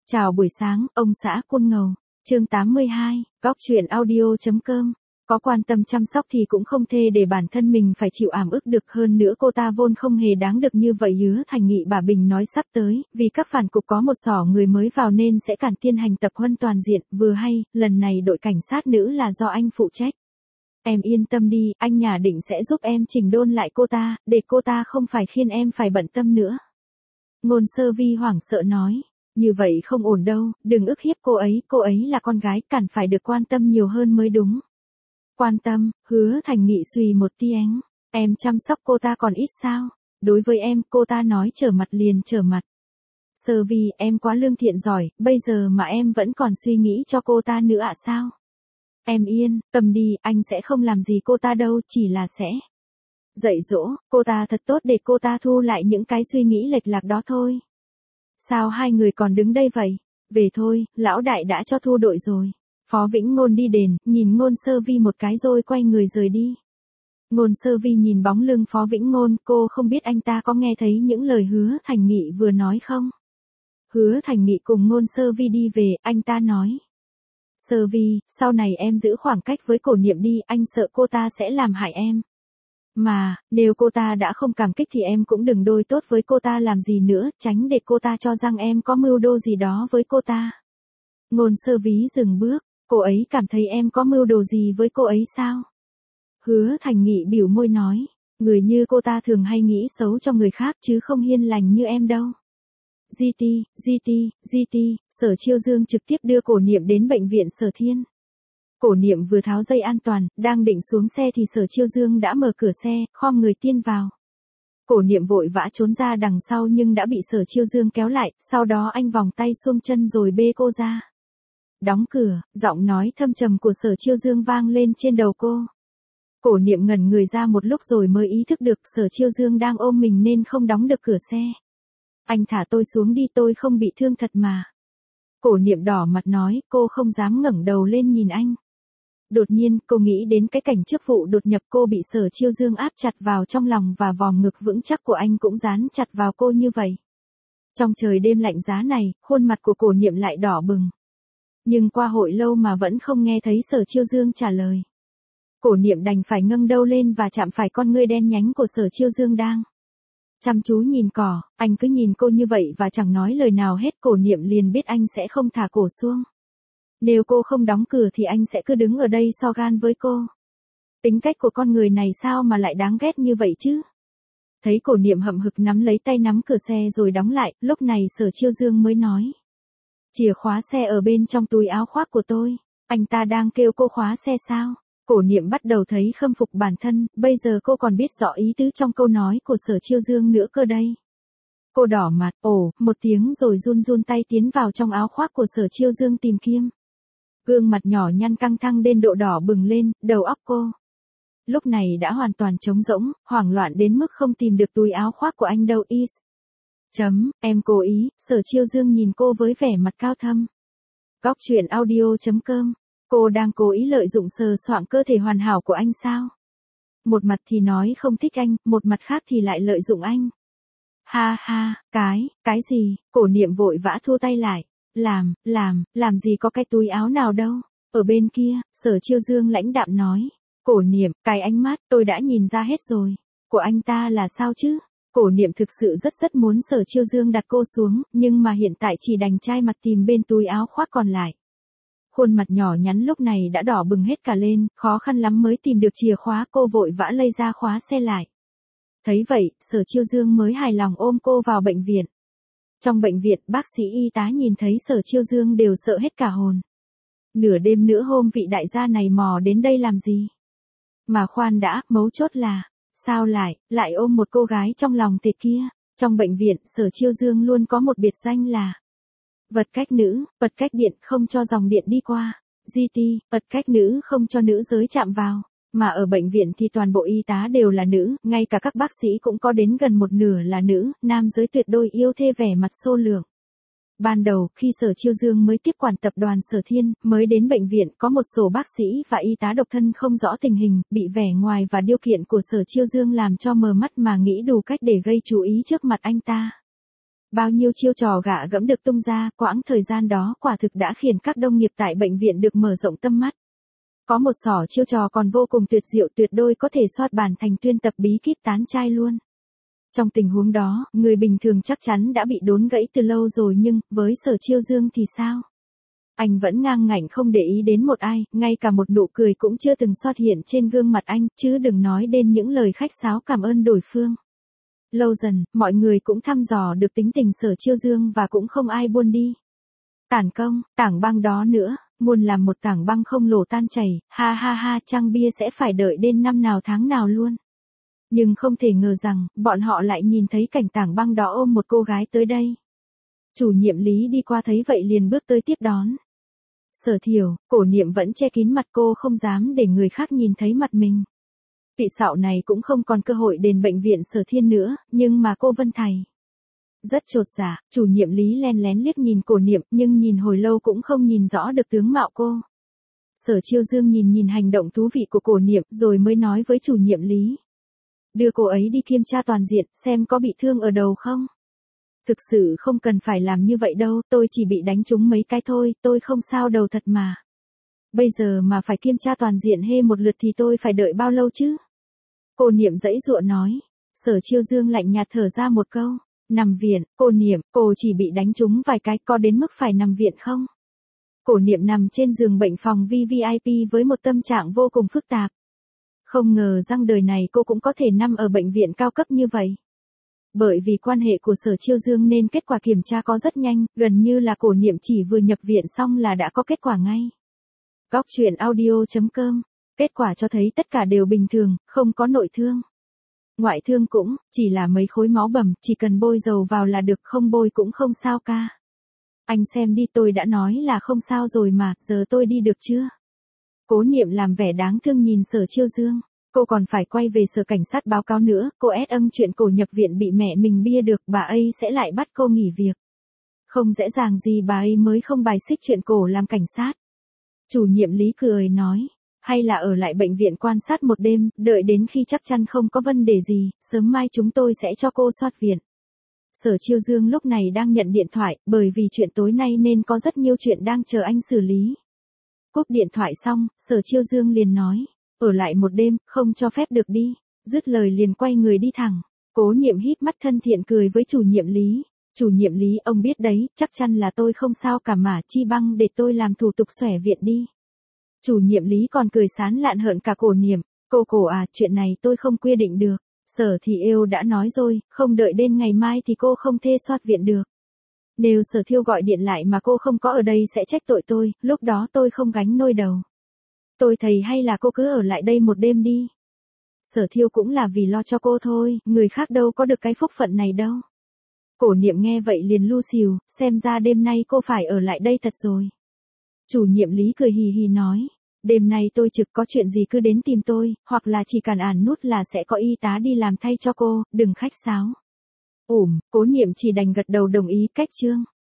Chào buổi sáng, ông xã Côn Ngầu. Chương 82, góc truyện audio.com. Có quan tâm chăm sóc thì cũng không thê để bản thân mình phải chịu ảm ức được, hơn nữa cô ta vốn không hề đáng được như vậy. Hứa Thành Nghị bà Bình nói sắp tới, vì các phản cục có một xỏ người mới vào nên sẽ cản tiên hành tập huân toàn diện, vừa hay, lần này đội cảnh sát nữ là do anh phụ trách. Em yên tâm đi, anh nhà định sẽ giúp em chỉnh đôn lại cô ta, để cô ta không phải khiến em phải bận tâm nữa. Ngôn Sơ Vi hoảng sợ nói. Như vậy không ổn đâu, đừng ức hiếp cô ấy là con gái, cần phải được quan tâm nhiều hơn mới đúng. Quan tâm, Hứa Thành Nghị suy một tiếng, em chăm sóc cô ta còn ít sao? Đối với em, cô ta nói trở mặt liền trở mặt. Sơ Vi, em quá lương thiện giỏi, bây giờ mà em vẫn còn suy nghĩ cho cô ta nữa ạ sao? Em yên tâm đi, anh sẽ không làm gì cô ta đâu, chỉ là sẽ dạy dỗ cô ta thật tốt để cô ta thu lại những cái suy nghĩ lệch lạc đó thôi. Sao hai người còn đứng đây vậy? Về thôi, lão đại đã cho thu đội rồi. Phó Vĩnh Ngôn đi đền, nhìn Ngôn Sơ Vi một cái rồi quay người rời đi. Ngôn Sơ Vi nhìn bóng lưng Phó Vĩnh Ngôn, cô không biết anh ta có nghe thấy những lời Hứa Thành Nghị vừa nói không? Hứa Thành Nghị cùng Ngôn Sơ Vi đi về, anh ta nói. Sơ Vi, sau này em giữ khoảng cách với Cổ Niệm đi, anh sợ cô ta sẽ làm hại em. Mà, nếu cô ta đã không cảm kích thì em cũng đừng đôi tốt với cô ta làm gì nữa, tránh để cô ta cho rằng em có mưu đồ gì đó với cô ta. Ngôn Sơ Vi dừng bước, cô ấy cảm thấy em có mưu đồ gì với cô ấy sao? Hứa Thành Nghị bĩu môi nói, người như cô ta thường hay nghĩ xấu cho người khác chứ không hiền lành như em đâu. GT, Sở Chiêu Dương trực tiếp đưa Cổ Niệm đến bệnh viện Sở Thiên. Cổ Niệm vừa tháo dây an toàn, đang định xuống xe thì Sở Chiêu Dương đã mở cửa xe, khom người tiên vào. Cổ Niệm vội vã trốn ra đằng sau nhưng đã bị Sở Chiêu Dương kéo lại, sau đó anh vòng tay xuông chân rồi bê cô ra. Đóng cửa, giọng nói thâm trầm của Sở Chiêu Dương vang lên trên đầu cô. Cổ Niệm ngẩn người ra một lúc rồi mới ý thức được Sở Chiêu Dương đang ôm mình nên không đóng được cửa xe. Anh thả tôi xuống đi, tôi không bị thương thật mà. Cổ Niệm đỏ mặt nói, cô không dám ngẩng đầu lên nhìn anh. Đột nhiên, cô nghĩ đến cái cảnh trước vụ đột nhập cô bị Sở Chiêu Dương áp chặt vào trong lòng và vòng ngực vững chắc của anh cũng dán chặt vào cô như vậy. Trong trời đêm lạnh giá này, khuôn mặt của Cổ Niệm lại đỏ bừng. Nhưng qua hồi lâu mà vẫn không nghe thấy Sở Chiêu Dương trả lời. Cổ Niệm đành phải ngẩng đầu lên và chạm phải con ngươi đen nhánh của Sở Chiêu Dương đang chăm chú nhìn cỏ. Anh cứ nhìn cô như vậy và chẳng nói lời nào hết. Cổ Niệm liền biết anh sẽ không thả cổ xuống. Nếu cô không đóng cửa thì anh sẽ cứ đứng ở đây so gan với cô. Tính cách của con người này sao mà lại đáng ghét như vậy chứ? Thấy Cổ Niệm hậm hực nắm lấy tay nắm cửa xe rồi đóng lại, lúc này Sở Chiêu Dương mới nói. Chìa khóa xe ở bên trong túi áo khoác của tôi. Anh ta đang kêu cô khóa xe sao? Cổ Niệm bắt đầu thấy khâm phục bản thân, bây giờ cô còn biết rõ ý tứ trong câu nói của Sở Chiêu Dương nữa cơ đây. Cô đỏ mặt, một tiếng rồi run run tay tiến vào trong áo khoác của Sở Chiêu Dương tìm kiếm. Gương mặt nhỏ nhăn căng thẳng đến độ đỏ bừng lên, đầu óc cô lúc này đã hoàn toàn trống rỗng, hoảng loạn đến mức không tìm được túi áo khoác của anh đâu. Em cố ý, Sở Chiêu Dương nhìn cô với vẻ mặt cao thâm. Góc truyện audio.com. Cô đang cố ý lợi dụng sờ soạng cơ thể hoàn hảo của anh sao? Một mặt thì nói không thích anh, một mặt khác thì lại lợi dụng anh. Ha ha, cái gì? Cổ Niệm vội vã thu tay lại. Làm gì có cái túi áo nào đâu. Ở bên kia, Sở Chiêu Dương lãnh đạm nói. Cổ Niệm, cái ánh mắt, tôi đã nhìn ra hết rồi. Của anh ta là sao chứ? Cổ Niệm thực sự rất muốn Sở Chiêu Dương đặt cô xuống, nhưng mà hiện tại chỉ đành chai mặt tìm bên túi áo khoác còn lại. Khuôn mặt nhỏ nhắn lúc này đã đỏ bừng hết cả lên, khó khăn lắm mới tìm được chìa khóa, cô vội vã lây ra khóa xe lại. Thấy vậy, Sở Chiêu Dương mới hài lòng ôm cô vào bệnh viện. Trong bệnh viện, bác sĩ y tá nhìn thấy Sở Chiêu Dương đều sợ hết cả hồn. Nửa đêm nữa hôm vị đại gia này mò đến đây làm gì? Mà khoan đã, mấu chốt là, sao lại ôm một cô gái trong lòng thịt kia? Trong bệnh viện, Sở Chiêu Dương luôn có một biệt danh là vật cách nữ, vật cách điện không cho dòng điện đi qua. Vật cách nữ không cho nữ giới chạm vào. Mà ở bệnh viện thì toàn bộ y tá đều là nữ, ngay cả các bác sĩ cũng có đến gần một nửa là nữ, nam giới tuyệt đôi yêu thê vẻ mặt xô lượng. Ban đầu, khi Sở Chiêu Dương mới tiếp quản tập đoàn Sở Thiên, mới đến bệnh viện, có một số bác sĩ và y tá độc thân không rõ tình hình, bị vẻ ngoài và điều kiện của Sở Chiêu Dương làm cho mờ mắt mà nghĩ đủ cách để gây chú ý trước mặt anh ta. Bao nhiêu chiêu trò gạ gẫm được tung ra, quãng thời gian đó quả thực đã khiến các đồng nghiệp tại bệnh viện được mở rộng tâm mắt. Có một xỏ chiêu trò còn vô cùng tuyệt diệu, tuyệt đôi có thể soát bàn thành tuyên tập bí kíp tán trai luôn. Trong tình huống đó, người bình thường chắc chắn đã bị đốn gãy từ lâu rồi, nhưng với Sở Chiêu Dương thì sao? Anh vẫn ngang ngạnh không để ý đến một ai, ngay cả một nụ cười cũng chưa từng xuất hiện trên gương mặt anh, chứ đừng nói đến những lời khách sáo cảm ơn đối phương. Lâu dần, mọi người cũng thăm dò được tính tình Sở Chiêu Dương và cũng không ai buôn đi. Tản công, tảng băng đó nữa, muốn làm một tảng băng không lồ tan chảy, ha ha ha, trang bia sẽ phải đợi đến năm nào tháng nào luôn. Nhưng không thể ngờ rằng, bọn họ lại nhìn thấy cảnh tảng băng đó ôm một cô gái tới đây. Chủ nhiệm Lý đi qua thấy vậy liền bước tới tiếp đón. Sở Thiểu, Cổ Niệm vẫn che kín mặt cô không dám để người khác nhìn thấy mặt mình. Vị sạo này cũng không còn cơ hội đến bệnh viện Sở Thiên nữa, nhưng mà cô Vân Thầy. Rất chột dạ, chủ nhiệm Lý len lén liếc nhìn Cổ Niệm nhưng nhìn hồi lâu cũng không nhìn rõ được tướng mạo cô. Sở Chiêu Dương nhìn hành động thú vị của Cổ Niệm rồi mới nói với chủ nhiệm Lý. Đưa cô ấy đi kiểm tra toàn diện xem có bị thương ở đầu không. Thực sự không cần phải làm như vậy đâu, tôi chỉ bị đánh trúng mấy cái thôi, tôi không sao đầu thật mà. Bây giờ mà phải kiểm tra toàn diện một lượt thì tôi phải đợi bao lâu chứ? Cổ Niệm giãy giụa nói. Sở Chiêu Dương lạnh nhạt thở ra một câu. Nằm viện, Cổ Niệm, cô chỉ bị đánh trúng vài cái, có đến mức phải nằm viện không? Cổ Niệm nằm trên giường bệnh phòng VVIP với một tâm trạng vô cùng phức tạp. Không ngờ rằng đời này cô cũng có thể nằm ở bệnh viện cao cấp như vậy. Bởi vì quan hệ của Sở Chiêu Dương nên kết quả kiểm tra có rất nhanh, gần như là Cổ Niệm chỉ vừa nhập viện xong là đã có kết quả ngay. Góc truyện audio.com, kết quả cho thấy tất cả đều bình thường, không có nội thương. Ngoại thương cũng, chỉ là mấy khối máu bầm, chỉ cần bôi dầu vào là được, không bôi cũng không sao ca. Anh xem đi, tôi đã nói là không sao rồi mà, giờ tôi đi được chưa? Cố Niệm làm vẻ đáng thương nhìn Sở Chiêu Dương. Cô còn phải quay về sở cảnh sát báo cáo nữa, cô chuyện cổ nhập viện bị mẹ mình bia được, bà ấy sẽ lại bắt cô nghỉ việc. Không dễ dàng gì bà ấy mới không bài xích chuyện cổ làm cảnh sát. Chủ nhiệm Lý cười nói, hay là ở lại bệnh viện quan sát một đêm, đợi đến khi chắc chắn không có vấn đề gì, sớm mai chúng tôi sẽ cho cô soát viện. Sở Chiêu Dương lúc này đang nhận điện thoại, bởi vì chuyện tối nay nên có rất nhiều chuyện đang chờ anh xử lý. Cúp điện thoại xong, Sở Chiêu Dương liền nói, ở lại một đêm, không cho phép được đi. Dứt lời liền quay người đi thẳng. Cố Niệm híp mắt thân thiện cười với chủ nhiệm Lý. Chủ nhiệm Lý, ông biết đấy, chắc chắn là tôi không sao cả mà, chi bằng để tôi làm thủ tục xòe viện đi. Chủ nhiệm Lý còn cười sán lạn hận cả Cổ Niệm. Cổ à, chuyện này tôi không quy định được. Sở thì yêu đã nói rồi, không đợi đến ngày mai thì cô không thể soát viện được. Nếu Sở Thiêu gọi điện lại mà cô không có ở đây sẽ trách tội tôi, lúc đó tôi không gánh nổi đầu. Tôi thấy hay là cô cứ ở lại đây một đêm đi. Sở Thiêu cũng là vì lo cho cô thôi, người khác đâu có được cái phúc phận này đâu. Cổ Niệm nghe vậy liền lu xìu, xem ra đêm nay cô phải ở lại đây thật rồi. Chủ nhiệm Lý cười hì hì nói, đêm nay tôi trực, có chuyện gì cứ đến tìm tôi, hoặc là chỉ cần ản nút là sẽ có y tá đi làm thay cho cô, đừng khách sáo. Cố Niệm chỉ đành gật đầu đồng ý, cách chương.